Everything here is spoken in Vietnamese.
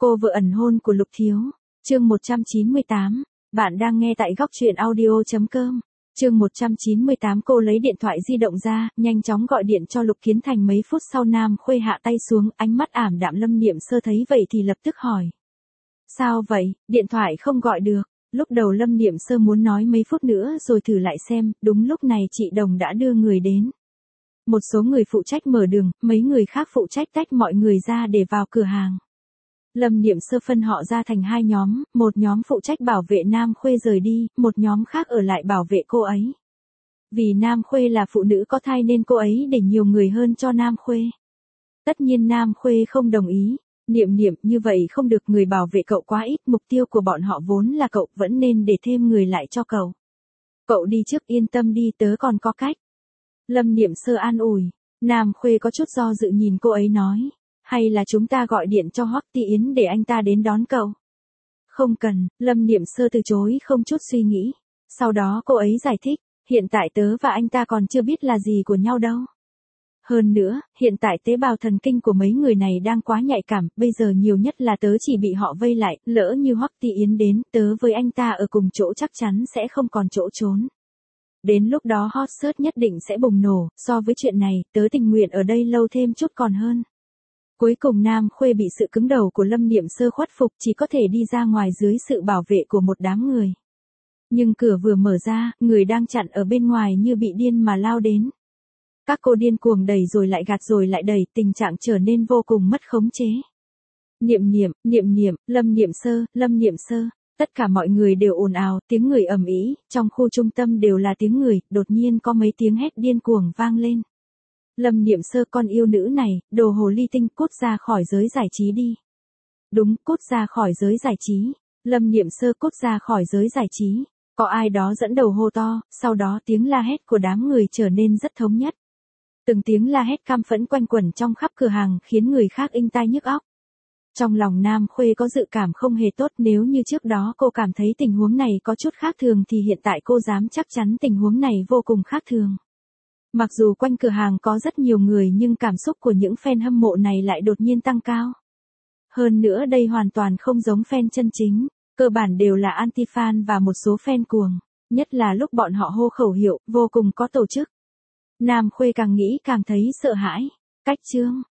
Cô vợ ẩn hôn của Lục Thiếu. Chương 198. Bạn đang nghe tại góc truyện audio.com. Chương 198. Cô lấy điện thoại di động ra, nhanh chóng gọi điện cho Lục Kiến Thành. Mấy phút sau Nam Khuê hạ tay xuống, ánh mắt ảm đạm. Lâm Niệm Sơ thấy vậy thì lập tức hỏi. Sao vậy, điện thoại không gọi được? Lúc đầu Lâm Niệm Sơ muốn nói mấy phút nữa rồi thử lại xem, đúng lúc này chị Đồng đã đưa người đến. Một số người phụ trách mở đường, mấy người khác phụ trách tách mọi người ra để vào cửa hàng. Lâm Niệm Sơ phân họ ra thành hai nhóm, một nhóm phụ trách bảo vệ Nam Khuê rời đi, một nhóm khác ở lại bảo vệ cô ấy. Vì Nam Khuê là phụ nữ có thai nên cô ấy để nhiều người hơn cho Nam Khuê. Tất nhiên Nam Khuê không đồng ý. Niệm Niệm, như vậy không được, người bảo vệ cậu quá ít, mục tiêu của bọn họ vốn là cậu, vẫn nên để thêm người lại cho cậu. Cậu đi trước, yên tâm đi, tớ còn có cách. Lâm Niệm Sơ an ủi. Nam Khuê có chút do dự nhìn cô ấy nói. Hay là chúng ta gọi điện cho Hoắc Ti Yến để anh ta đến đón cậu? Không cần, Lâm Niệm Sơ từ chối không chút suy nghĩ. Sau đó cô ấy giải thích, hiện tại tớ và anh ta còn chưa biết là gì của nhau đâu. Hơn nữa, hiện tại tế bào thần kinh của mấy người này đang quá nhạy cảm, bây giờ nhiều nhất là tớ chỉ bị họ vây lại, lỡ như Hoắc Ti Yến đến, tớ với anh ta ở cùng chỗ chắc chắn sẽ không còn chỗ trốn. Đến lúc đó hot search nhất định sẽ bùng nổ, so với chuyện này, tớ tình nguyện ở đây lâu thêm chút còn hơn. Cuối cùng Nam Khuê bị sự cứng đầu của Lâm Niệm Sơ khuất phục, chỉ có thể đi ra ngoài dưới sự bảo vệ của một đám người. Nhưng cửa vừa mở ra, người đang chặn ở bên ngoài như bị điên mà lao đến. Các cô điên cuồng đẩy rồi lại gạt rồi lại đẩy, tình trạng trở nên vô cùng mất khống chế. Niệm Niệm, Lâm Niệm Sơ, tất cả mọi người đều ồn ào, tiếng người ầm ĩ, trong khu trung tâm đều là tiếng người, đột nhiên có mấy tiếng hét điên cuồng vang lên. Lâm Niệm Sơ, con yêu nữ này, đồ hồ ly tinh, cút ra khỏi giới giải trí đi. Đúng, cút ra khỏi giới giải trí. Lâm Niệm Sơ, cút ra khỏi giới giải trí. Có ai đó dẫn đầu hô to, sau đó tiếng la hét của đám người trở nên rất thống nhất. Từng tiếng la hét căm phẫn quanh quẩn trong khắp cửa hàng khiến người khác inh tai nhức óc. Trong lòng Nam Khuê có dự cảm không hề tốt, nếu như trước đó cô cảm thấy tình huống này có chút khác thường thì hiện tại cô dám chắc chắn tình huống này vô cùng khác thường. Mặc dù quanh cửa hàng có rất nhiều người nhưng cảm xúc của những fan hâm mộ này lại đột nhiên tăng cao. Hơn nữa đây hoàn toàn không giống fan chân chính, cơ bản đều là anti-fan và một số fan cuồng, nhất là lúc bọn họ hô khẩu hiệu, vô cùng có tổ chức. Nam Khuê càng nghĩ càng thấy sợ hãi. Cách chương